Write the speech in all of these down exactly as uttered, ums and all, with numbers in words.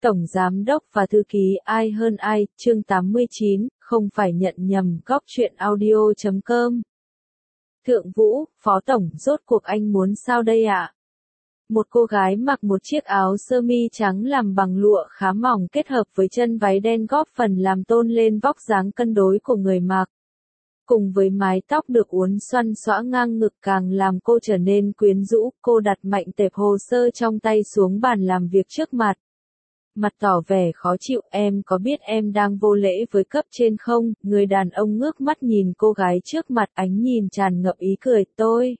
Tổng Giám đốc và Thư ký ai hơn ai, chương tám mươi chín, không phải nhận nhầm, góc truyện audio chấm com. Thượng Vũ, Phó Tổng, rốt cuộc anh muốn sao đây ạ? Một cô gái mặc một chiếc áo sơ mi trắng làm bằng lụa khá mỏng kết hợp với chân váy đen góp phần làm tôn lên vóc dáng cân đối của người mặc. Cùng với mái tóc được uốn xoăn xõa ngang ngực càng làm cô trở nên quyến rũ, cô đặt mạnh tệp hồ sơ trong tay xuống bàn làm việc trước mặt. Mặt tỏ vẻ khó chịu, em có biết em đang vô lễ với cấp trên không? Người đàn ông ngước mắt nhìn cô gái trước mặt, ánh nhìn tràn ngập ý cười, tôi.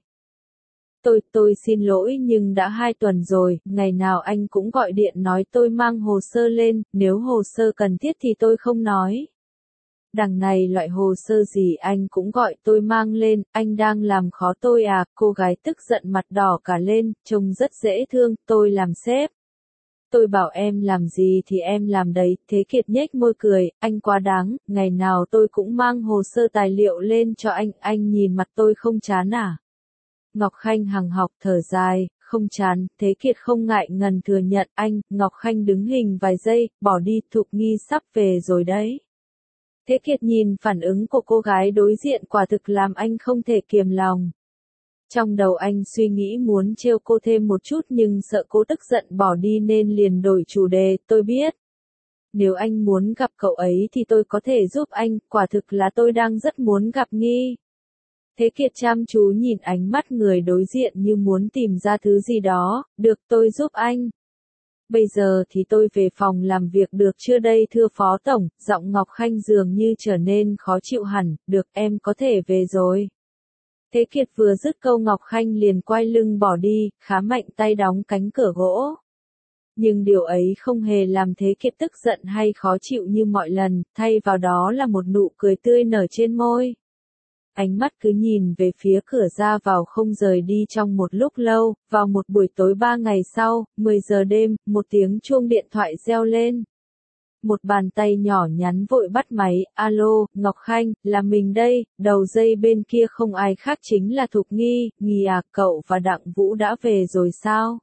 Tôi, tôi xin lỗi nhưng đã hai tuần rồi, ngày nào anh cũng gọi điện nói tôi mang hồ sơ lên, nếu hồ sơ cần thiết thì tôi không nói. Đằng này loại hồ sơ gì anh cũng gọi tôi mang lên, anh đang làm khó tôi à? Cô gái tức giận mặt đỏ cả lên, trông rất dễ thương, tôi làm sếp. Tôi bảo em làm gì thì em làm đấy, Thế Kiệt nhếch môi cười, anh quá đáng, ngày nào tôi cũng mang hồ sơ tài liệu lên cho anh, anh nhìn mặt tôi không chán à? Ngọc Khanh hằng học thở dài, không chán, Thế Kiệt không ngại ngần thừa nhận, anh, Ngọc Khanh đứng hình vài giây, bỏ đi, Thục Nghi sắp về rồi đấy. Thế Kiệt nhìn phản ứng của cô gái đối diện quả thực làm anh không thể kiềm lòng. Trong đầu anh suy nghĩ muốn trêu cô thêm một chút nhưng sợ cô tức giận bỏ đi nên liền đổi chủ đề, tôi biết. Nếu anh muốn gặp cậu ấy thì tôi có thể giúp anh, quả thực là tôi đang rất muốn gặp Nghi. Thế Kiệt chăm chú nhìn ánh mắt người đối diện như muốn tìm ra thứ gì đó, được tôi giúp anh. Bây giờ thì tôi về phòng làm việc được chưa đây thưa Phó Tổng, giọng Ngọc Khanh dường như trở nên khó chịu hẳn, được em có thể về rồi. Thế Kiệt vừa dứt câu Ngọc Khanh liền quay lưng bỏ đi, khá mạnh tay đóng cánh cửa gỗ. Nhưng điều ấy không hề làm Thế Kiệt tức giận hay khó chịu như mọi lần, thay vào đó là một nụ cười tươi nở trên môi. Ánh mắt cứ nhìn về phía cửa ra vào không rời đi trong một lúc lâu, vào một buổi tối ba ngày sau, mười giờ đêm, một tiếng chuông điện thoại reo lên. Một bàn tay nhỏ nhắn vội bắt máy, alo, Ngọc Khanh, là mình đây, đầu dây bên kia không ai khác chính là Thục Nghi, Nghi à, cậu và Đặng Vũ đã về rồi sao?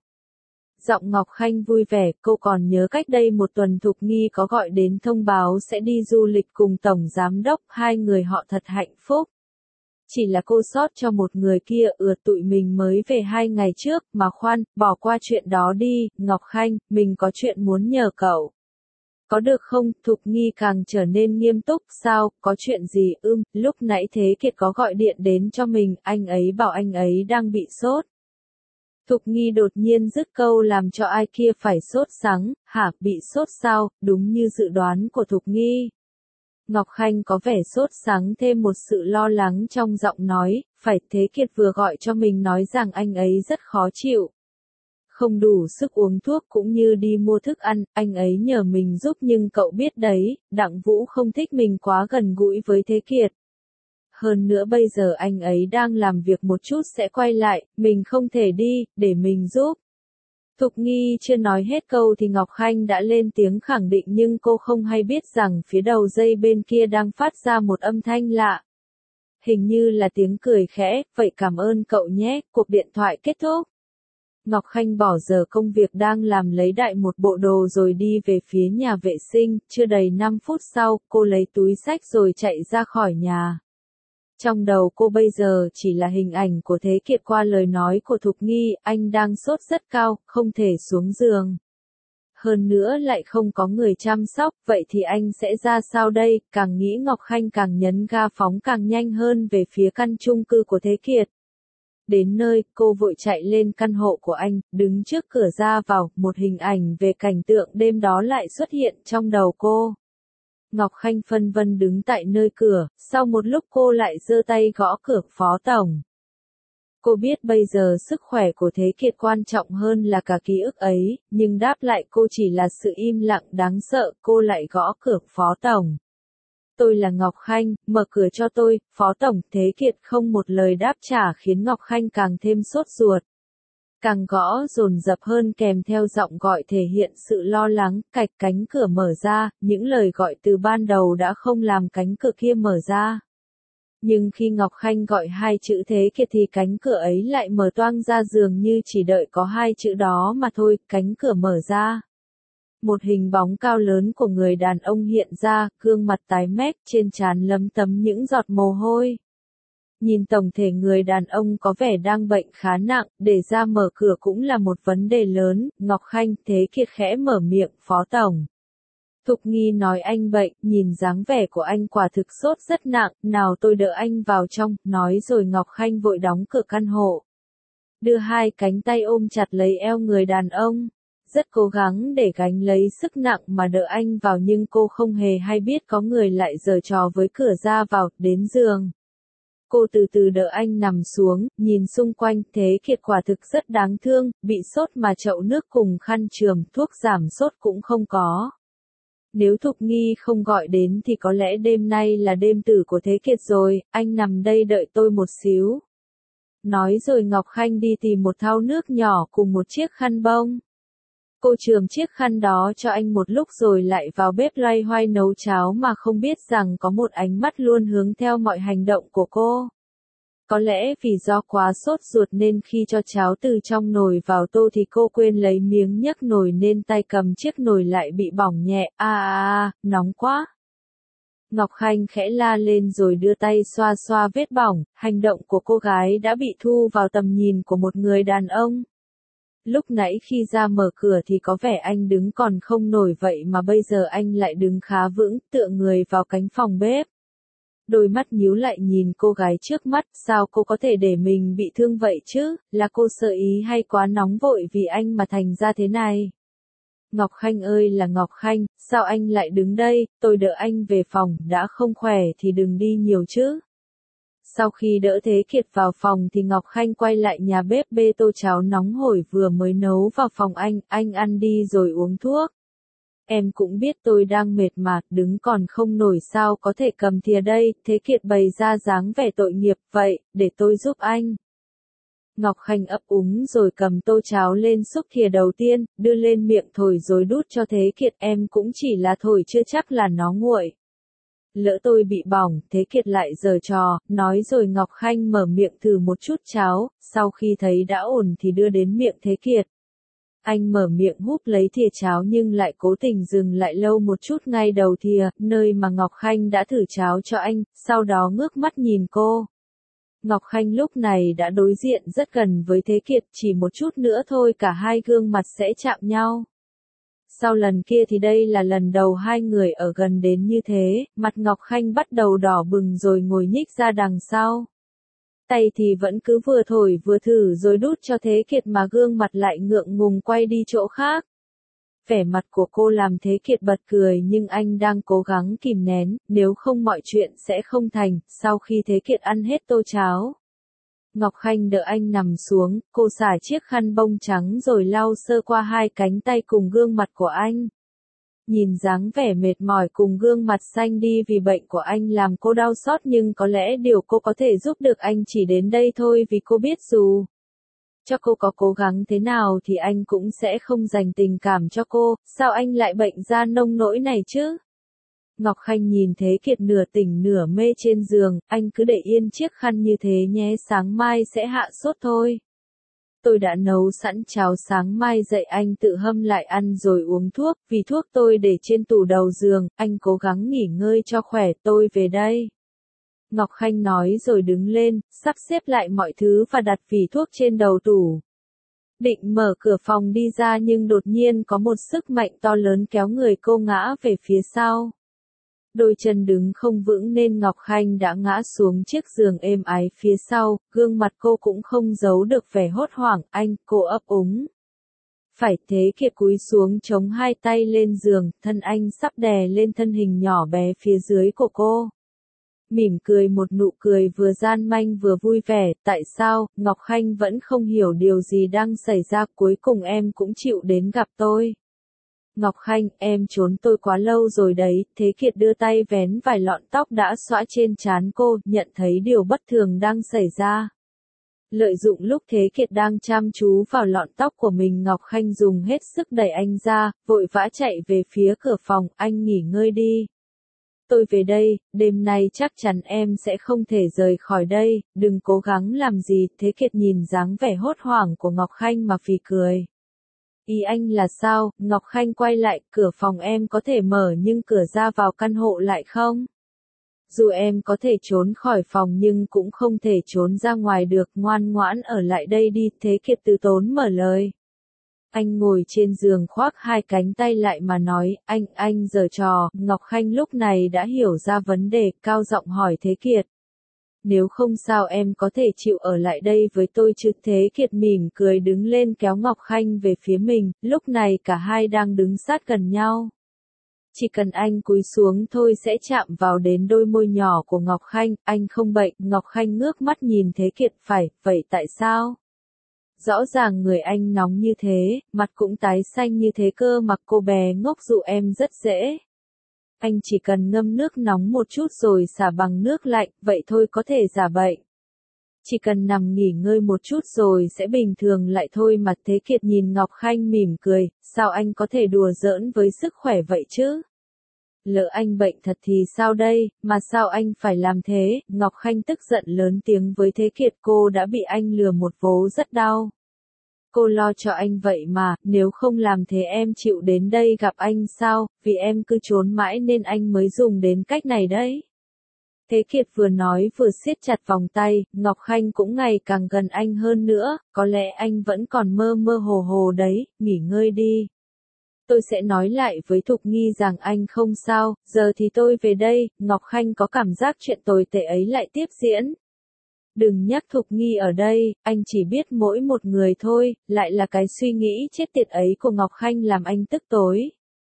Giọng Ngọc Khanh vui vẻ, cô còn nhớ cách đây một tuần Thục Nghi có gọi đến thông báo sẽ đi du lịch cùng Tổng Giám đốc, hai người họ thật hạnh phúc. Chỉ là cô sót cho một người kia, ừa tụi mình mới về hai ngày trước, mà khoan, bỏ qua chuyện đó đi, Ngọc Khanh, mình có chuyện muốn nhờ cậu. Có được không? Thục Nghi càng trở nên nghiêm túc, sao, có chuyện gì? Ưm, lúc nãy Thế Kiệt có gọi điện đến cho mình, anh ấy bảo anh ấy đang bị sốt. Thục Nghi đột nhiên dứt câu làm cho ai kia phải sốt sắng, hả, bị sốt sao, đúng như dự đoán của Thục Nghi. Ngọc Khanh có vẻ sốt sắng thêm một sự lo lắng trong giọng nói, phải Thế Kiệt vừa gọi cho mình nói rằng anh ấy rất khó chịu. Không đủ sức uống thuốc cũng như đi mua thức ăn, anh ấy nhờ mình giúp nhưng cậu biết đấy, Đặng Vũ không thích mình quá gần gũi với Thế Kiệt. Hơn nữa bây giờ anh ấy đang làm việc một chút sẽ quay lại, mình không thể đi, để mình giúp. Thục Nghi chưa nói hết câu thì Ngọc Khanh đã lên tiếng khẳng định nhưng cô không hay biết rằng phía đầu dây bên kia đang phát ra một âm thanh lạ. Hình như là tiếng cười khẽ, vậy cảm ơn cậu nhé, cuộc điện thoại kết thúc. Ngọc Khanh bỏ giờ công việc đang làm lấy đại một bộ đồ rồi đi về phía nhà vệ sinh, chưa đầy năm phút sau, cô lấy túi xách rồi chạy ra khỏi nhà. Trong đầu cô bây giờ chỉ là hình ảnh của Thế Kiệt qua lời nói của Thục Nghi, anh đang sốt rất cao, không thể xuống giường. Hơn nữa lại không có người chăm sóc, vậy thì anh sẽ ra sao đây? Càng nghĩ Ngọc Khanh càng nhấn ga phóng càng nhanh hơn về phía căn chung cư của Thế Kiệt. Đến nơi, cô vội chạy lên căn hộ của anh, đứng trước cửa ra vào, một hình ảnh về cảnh tượng đêm đó lại xuất hiện trong đầu cô. Ngọc Khanh phân vân đứng tại nơi cửa, sau một lúc cô lại giơ tay gõ cửa Phó Tổng. Cô biết bây giờ sức khỏe của Thế Kiệt quan trọng hơn là cả ký ức ấy, nhưng đáp lại cô chỉ là sự im lặng đáng sợ, cô lại gõ cửa Phó Tổng. Tôi là Ngọc Khanh, mở cửa cho tôi, Phó Tổng. Thế Kiệt không một lời đáp trả khiến Ngọc Khanh càng thêm sốt ruột. Càng gõ dồn dập hơn kèm theo giọng gọi thể hiện sự lo lắng, cạch cánh cửa mở ra, những lời gọi từ ban đầu đã không làm cánh cửa kia mở ra. Nhưng khi Ngọc Khanh gọi hai chữ Thế Kiệt thì cánh cửa ấy lại mở toang ra dường như chỉ đợi có hai chữ đó mà thôi, cánh cửa mở ra. Một hình bóng cao lớn của người đàn ông hiện ra, gương mặt tái mét, trên trán lấm tấm những giọt mồ hôi. Nhìn tổng thể người đàn ông có vẻ đang bệnh khá nặng, để ra mở cửa cũng là một vấn đề lớn. Ngọc Khanh, Thế Kiệt khẽ mở miệng, Phó Tổng. Thục Nghi nói anh bệnh, nhìn dáng vẻ của anh quả thực sốt rất nặng, nào tôi đỡ anh vào trong, nói rồi Ngọc Khanh vội đóng cửa căn hộ. Đưa hai cánh tay ôm chặt lấy eo người đàn ông. Rất cố gắng để gánh lấy sức nặng mà đỡ anh vào nhưng cô không hề hay biết có người lại giở trò với cửa ra vào, đến giường. Cô từ từ đỡ anh nằm xuống, nhìn xung quanh, Thế Kiệt quả thực rất đáng thương, bị sốt mà chậu nước cùng khăn chườm, thuốc giảm sốt cũng không có. Nếu Thục Nghi không gọi đến thì có lẽ đêm nay là đêm tử của Thế Kiệt rồi, anh nằm đây đợi tôi một xíu. Nói rồi Ngọc Khanh đi tìm một thau nước nhỏ cùng một chiếc khăn bông. Cô chườm chiếc khăn đó cho anh một lúc rồi lại vào bếp loay hoay nấu cháo mà không biết rằng có một ánh mắt luôn hướng theo mọi hành động của cô. Có lẽ vì do quá sốt ruột nên khi cho cháo từ trong nồi vào tô thì cô quên lấy miếng nhấc nồi nên tay cầm chiếc nồi lại bị bỏng nhẹ, a a a, nóng quá. Ngọc Khanh khẽ la lên rồi đưa tay xoa xoa vết bỏng, hành động của cô gái đã bị thu vào tầm nhìn của một người đàn ông. Lúc nãy khi ra mở cửa thì có vẻ anh đứng còn không nổi vậy mà bây giờ anh lại đứng khá vững, tựa người vào cánh phòng bếp. Đôi mắt nhíu lại nhìn cô gái trước mắt, sao cô có thể để mình bị thương vậy chứ, là cô sợ ý hay quá nóng vội vì anh mà thành ra thế này. Ngọc Khanh ơi là Ngọc Khanh, sao anh lại đứng đây, tôi đỡ anh về phòng, đã không khỏe thì đừng đi nhiều chứ. Sau khi đỡ Thế Kiệt vào phòng thì Ngọc Khanh quay lại nhà bếp bê tô cháo nóng hổi vừa mới nấu vào phòng anh, anh ăn đi rồi uống thuốc. Em cũng biết tôi đang mệt mà, đứng còn không nổi sao có thể cầm thìa đây, Thế Kiệt bày ra dáng vẻ tội nghiệp, vậy, để tôi giúp anh. Ngọc Khanh ấp úng rồi cầm tô cháo lên xúc thìa đầu tiên, đưa lên miệng thổi rồi đút cho Thế Kiệt, em cũng chỉ là thổi chưa chắc là nó nguội. Lỡ tôi bị bỏng, Thế Kiệt lại giở trò, nói rồi Ngọc Khanh mở miệng thử một chút cháo, sau khi thấy đã ổn thì đưa đến miệng Thế Kiệt. Anh mở miệng húp lấy thìa cháo nhưng lại cố tình dừng lại lâu một chút ngay đầu thìa, nơi mà Ngọc Khanh đã thử cháo cho anh, sau đó ngước mắt nhìn cô. Ngọc Khanh lúc này đã đối diện rất gần với Thế Kiệt, chỉ một chút nữa thôi cả hai gương mặt sẽ chạm nhau. Sau lần kia thì đây là lần đầu hai người ở gần đến như thế, mặt Ngọc Khanh bắt đầu đỏ bừng rồi ngồi nhích ra đằng sau. Tay thì vẫn cứ vừa thổi vừa thử rồi đút cho Thế Kiệt mà gương mặt lại ngượng ngùng quay đi chỗ khác. Vẻ mặt của cô làm Thế Kiệt bật cười nhưng anh đang cố gắng kìm nén, nếu không mọi chuyện sẽ không thành. Sau khi Thế Kiệt ăn hết tô cháo, Ngọc Khanh đỡ anh nằm xuống, cô xả chiếc khăn bông trắng rồi lau sơ qua hai cánh tay cùng gương mặt của anh. Nhìn dáng vẻ mệt mỏi cùng gương mặt xanh đi vì bệnh của anh làm cô đau xót nhưng có lẽ điều cô có thể giúp được anh chỉ đến đây thôi vì cô biết dù cho cô có cố gắng thế nào thì anh cũng sẽ không dành tình cảm cho cô, sao anh lại bệnh ra nông nỗi này chứ? Ngọc Khanh nhìn Thế Kiệt nửa tỉnh nửa mê trên giường, anh cứ để yên chiếc khăn như thế nhé, sáng mai sẽ hạ sốt thôi. Tôi đã nấu sẵn cháo sáng mai dậy anh tự hâm lại ăn rồi uống thuốc, vì thuốc tôi để trên tủ đầu giường, anh cố gắng nghỉ ngơi cho khỏe, tôi về đây. Ngọc Khanh nói rồi đứng lên, sắp xếp lại mọi thứ và đặt vỉ thuốc trên đầu tủ. Định mở cửa phòng đi ra nhưng đột nhiên có một sức mạnh to lớn kéo người cô ngã về phía sau. Đôi chân đứng không vững nên Ngọc Khanh đã ngã xuống chiếc giường êm ái phía sau, gương mặt cô cũng không giấu được vẻ hốt hoảng, anh, cô ấp úng. Phải Thế Kiệt cúi xuống chống hai tay lên giường, thân anh sắp đè lên thân hình nhỏ bé phía dưới của cô. Mỉm cười một nụ cười vừa gian manh vừa vui vẻ, tại sao, Ngọc Khanh vẫn không hiểu điều gì đang xảy ra, cuối cùng em cũng chịu đến gặp tôi. Ngọc Khanh, em trốn tôi quá lâu rồi đấy, Thế Kiệt đưa tay vén vài lọn tóc đã xõa trên trán cô, nhận thấy điều bất thường đang xảy ra. Lợi dụng lúc Thế Kiệt đang chăm chú vào lọn tóc của mình, Ngọc Khanh dùng hết sức đẩy anh ra, vội vã chạy về phía cửa phòng, anh nghỉ ngơi đi. Tôi về đây, đêm nay chắc chắn em sẽ không thể rời khỏi đây, đừng cố gắng làm gì, Thế Kiệt nhìn dáng vẻ hốt hoảng của Ngọc Khanh mà phì cười. Ý anh là sao? Ngọc Khanh quay lại, cửa phòng em có thể mở nhưng cửa ra vào căn hộ lại không? Dù em có thể trốn khỏi phòng nhưng cũng không thể trốn ra ngoài được, ngoan ngoãn ở lại đây đi, Thế Kiệt từ tốn mở lời. Anh ngồi trên giường khoác hai cánh tay lại mà nói, anh, anh giở trò, Ngọc Khanh lúc này đã hiểu ra vấn đề, cao giọng hỏi Thế Kiệt. Nếu không sao em có thể chịu ở lại đây với tôi chứ? Thế Kiệt mỉm cười đứng lên kéo Ngọc Khanh về phía mình, lúc này cả hai đang đứng sát gần nhau. Chỉ cần anh cúi xuống thôi sẽ chạm vào đến đôi môi nhỏ của Ngọc Khanh, anh không bệnh, Ngọc Khanh ngước mắt nhìn Thế Kiệt, phải, vậy tại sao? Rõ ràng người anh nóng như thế, mặt cũng tái xanh như thế cơ mà cô bé ngốc dụ em rất dễ. Anh chỉ cần ngâm nước nóng một chút rồi xả bằng nước lạnh, vậy thôi có thể giả bệnh. Chỉ cần nằm nghỉ ngơi một chút rồi sẽ bình thường lại thôi mà. Thế Kiệt nhìn Ngọc Khanh mỉm cười, sao anh có thể đùa giỡn với sức khỏe vậy chứ? Lỡ anh bệnh thật thì sao đây, mà sao anh phải làm thế? Ngọc Khanh tức giận lớn tiếng với Thế Kiệt, cô đã bị anh lừa một vố rất đau. Cô lo cho anh vậy mà, nếu không làm thế em chịu đến đây gặp anh sao, vì em cứ trốn mãi nên anh mới dùng đến cách này đấy. Thế Kiệt vừa nói vừa siết chặt vòng tay, Ngọc Khanh cũng ngày càng gần anh hơn nữa, có lẽ anh vẫn còn mơ mơ hồ hồ đấy, nghỉ ngơi đi. Tôi sẽ nói lại với Thục Nghi rằng anh không sao, giờ thì tôi về đây. Ngọc Khanh có cảm giác chuyện tồi tệ ấy lại tiếp diễn. Đừng nhắc Thục Nghi ở đây, anh chỉ biết mỗi một người thôi, lại là cái suy nghĩ chết tiệt ấy của Ngọc Khanh làm anh tức tối.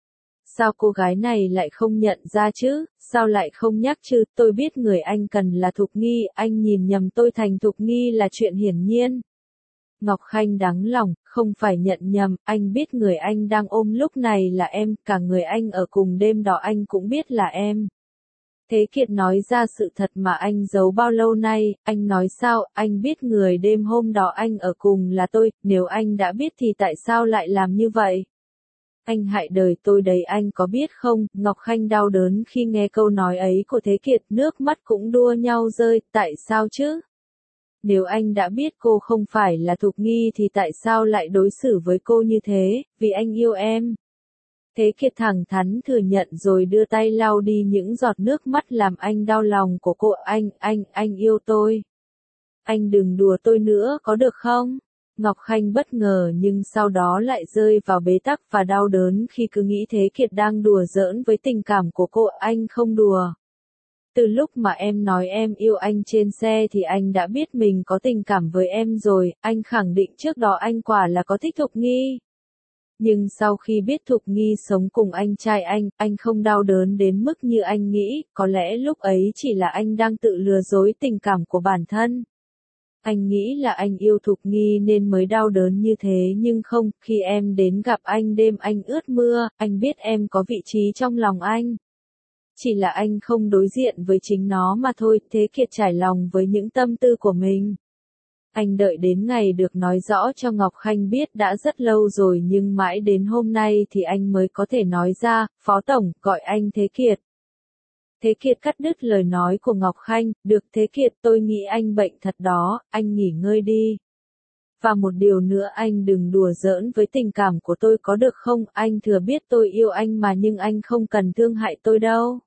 Sao cô gái này lại không nhận ra chứ, sao lại không nhắc chứ, tôi biết người anh cần là Thục Nghi, anh nhìn nhầm tôi thành Thục Nghi là chuyện hiển nhiên. Ngọc Khanh đắng lòng, không phải nhận nhầm, anh biết người anh đang ôm lúc này là em, cả người anh ở cùng đêm đó anh cũng biết là em. Thế Kiệt nói ra sự thật mà anh giấu bao lâu nay, anh nói sao, anh biết người đêm hôm đó anh ở cùng là tôi, nếu anh đã biết thì tại sao lại làm như vậy? Anh hại đời tôi đấy anh có biết không? Ngọc Khanh đau đớn khi nghe câu nói ấy của Thế Kiệt, nước mắt cũng đua nhau rơi, tại sao chứ? Nếu anh đã biết cô không phải là Thục Nghi thì tại sao lại đối xử với cô như thế, vì anh yêu em. Thế Kiệt thẳng thắn thừa nhận rồi đưa tay lau đi những giọt nước mắt làm anh đau lòng của cô. Anh, anh, anh yêu tôi. Anh đừng đùa tôi nữa có được không? Ngọc Khanh bất ngờ nhưng sau đó lại rơi vào bế tắc và đau đớn khi cứ nghĩ Thế Kiệt đang đùa giỡn với tình cảm của cô. Anh không đùa. Từ lúc mà em nói em yêu anh trên xe thì anh đã biết mình có tình cảm với em rồi, anh khẳng định trước đó anh quả là có thích Thục Nghi. Nhưng sau khi biết Thục Nghi sống cùng anh trai anh, anh không đau đớn đến mức như anh nghĩ, có lẽ lúc ấy chỉ là anh đang tự lừa dối tình cảm của bản thân. Anh nghĩ là anh yêu Thục Nghi nên mới đau đớn như thế nhưng không, khi em đến gặp anh đêm anh ướt mưa, anh biết em có vị trí trong lòng anh. Chỉ là anh không đối diện với chính nó mà thôi. Thế Kiệt trải lòng với những tâm tư của mình. Anh đợi đến ngày được nói rõ cho Ngọc Khanh biết đã rất lâu rồi nhưng mãi đến hôm nay thì anh mới có thể nói ra, Phó Tổng, gọi anh Thế Kiệt. Thế Kiệt cắt đứt lời nói của Ngọc Khanh, được Thế Kiệt tôi nghĩ anh bệnh thật đó, anh nghỉ ngơi đi. Và một điều nữa anh đừng đùa giỡn với tình cảm của tôi có được không, anh thừa biết tôi yêu anh mà nhưng anh không cần thương hại tôi đâu.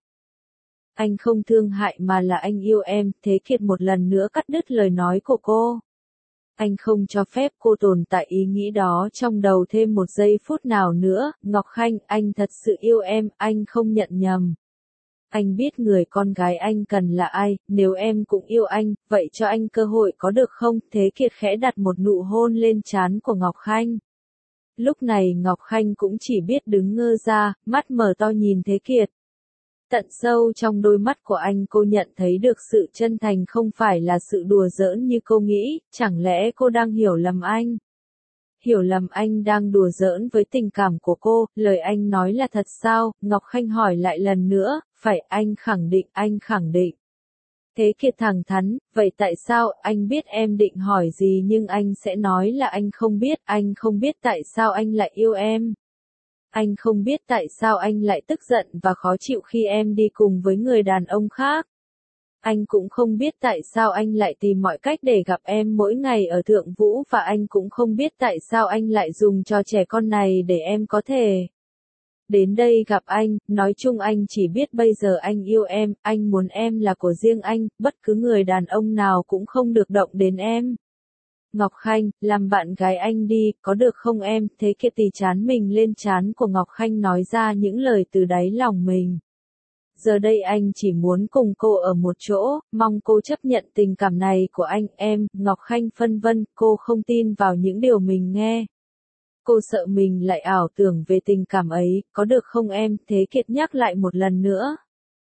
Anh không thương hại mà là anh yêu em. Thế Kiệt một lần nữa cắt đứt lời nói của cô. Anh không cho phép cô tồn tại ý nghĩ đó trong đầu thêm một giây phút nào nữa. Ngọc Khanh, anh thật sự yêu em, anh không nhận nhầm. Anh biết người con gái anh cần là ai, nếu em cũng yêu anh, vậy cho anh cơ hội có được không? Thế Kiệt khẽ đặt một nụ hôn lên trán của Ngọc Khanh. Lúc này Ngọc Khanh cũng chỉ biết đứng ngơ ra, mắt mở to nhìn Thế Kiệt. Tận sâu trong đôi mắt của anh cô nhận thấy được sự chân thành không phải là sự đùa giỡn như cô nghĩ, chẳng lẽ cô đang hiểu lầm anh? Hiểu lầm anh đang đùa giỡn với tình cảm của cô, lời anh nói là thật sao? Ngọc Khanh hỏi lại lần nữa, phải anh khẳng định, anh khẳng định. Thế Kiệt thẳng thắn, vậy tại sao, anh biết em định hỏi gì nhưng anh sẽ nói là anh không biết, anh không biết tại sao anh lại yêu em. Anh không biết tại sao anh lại tức giận và khó chịu khi em đi cùng với người đàn ông khác. Anh cũng không biết tại sao anh lại tìm mọi cách để gặp em mỗi ngày ở Thượng Vũ và anh cũng không biết tại sao anh lại dùng trò trẻ con này để em có thể đến đây gặp anh, nói chung anh chỉ biết bây giờ anh yêu em, anh muốn em là của riêng anh, bất cứ người đàn ông nào cũng không được động đến em. Ngọc Khanh, làm bạn gái anh đi, có được không em? Thế Kiệt tì chán mình lên trán của Ngọc Khanh nói ra những lời từ đáy lòng mình. Giờ đây anh chỉ muốn cùng cô ở một chỗ, mong cô chấp nhận tình cảm này của anh, em, Ngọc Khanh phân vân, cô không tin vào những điều mình nghe. Cô sợ mình lại ảo tưởng về tình cảm ấy, có được không em? Thế Kiệt nhắc lại một lần nữa.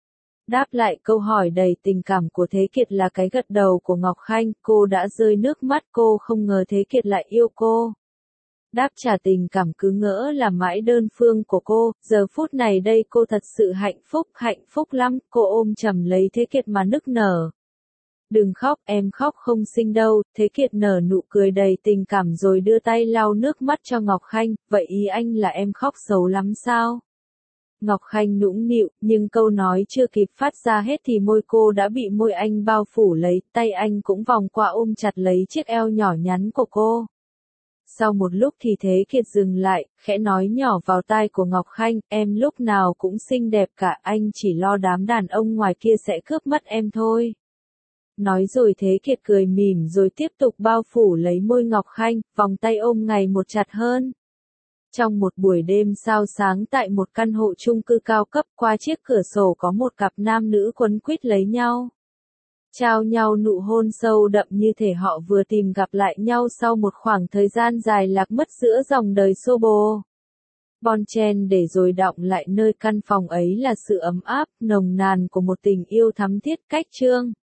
Đáp lại câu hỏi đầy tình cảm của Thế Kiệt là cái gật đầu của Ngọc Khanh, cô đã rơi nước mắt, cô không ngờ Thế Kiệt lại yêu cô. Đáp trả tình cảm cứ ngỡ là mãi đơn phương của cô, giờ phút này đây cô thật sự hạnh phúc, hạnh phúc lắm, cô ôm chầm lấy Thế Kiệt mà nức nở. Đừng khóc, em khóc không xinh đâu, Thế Kiệt nở nụ cười đầy tình cảm rồi đưa tay lau nước mắt cho Ngọc Khanh, vậy ý anh là em khóc xấu lắm sao? Ngọc Khanh nũng nịu, nhưng câu nói chưa kịp phát ra hết thì môi cô đã bị môi anh bao phủ lấy, tay anh cũng vòng qua ôm chặt lấy chiếc eo nhỏ nhắn của cô. Sau một lúc thì Thế Kiệt dừng lại, khẽ nói nhỏ vào tai của Ngọc Khanh, em lúc nào cũng xinh đẹp cả, anh chỉ lo đám đàn ông ngoài kia sẽ cướp mất em thôi. Nói rồi Thế Kiệt cười mỉm rồi tiếp tục bao phủ lấy môi Ngọc Khanh, vòng tay ôm ngày một chặt hơn. Trong một buổi đêm sao sáng tại một căn hộ chung cư cao cấp, qua chiếc cửa sổ có một cặp nam nữ quấn quýt lấy nhau. Trao nhau nụ hôn sâu đậm như thể họ vừa tìm gặp lại nhau sau một khoảng thời gian dài lạc mất giữa dòng đời xô bồ. Bon chen để rồi đọng lại nơi căn phòng ấy là sự ấm áp, nồng nàn của một tình yêu thắm thiết cách chương.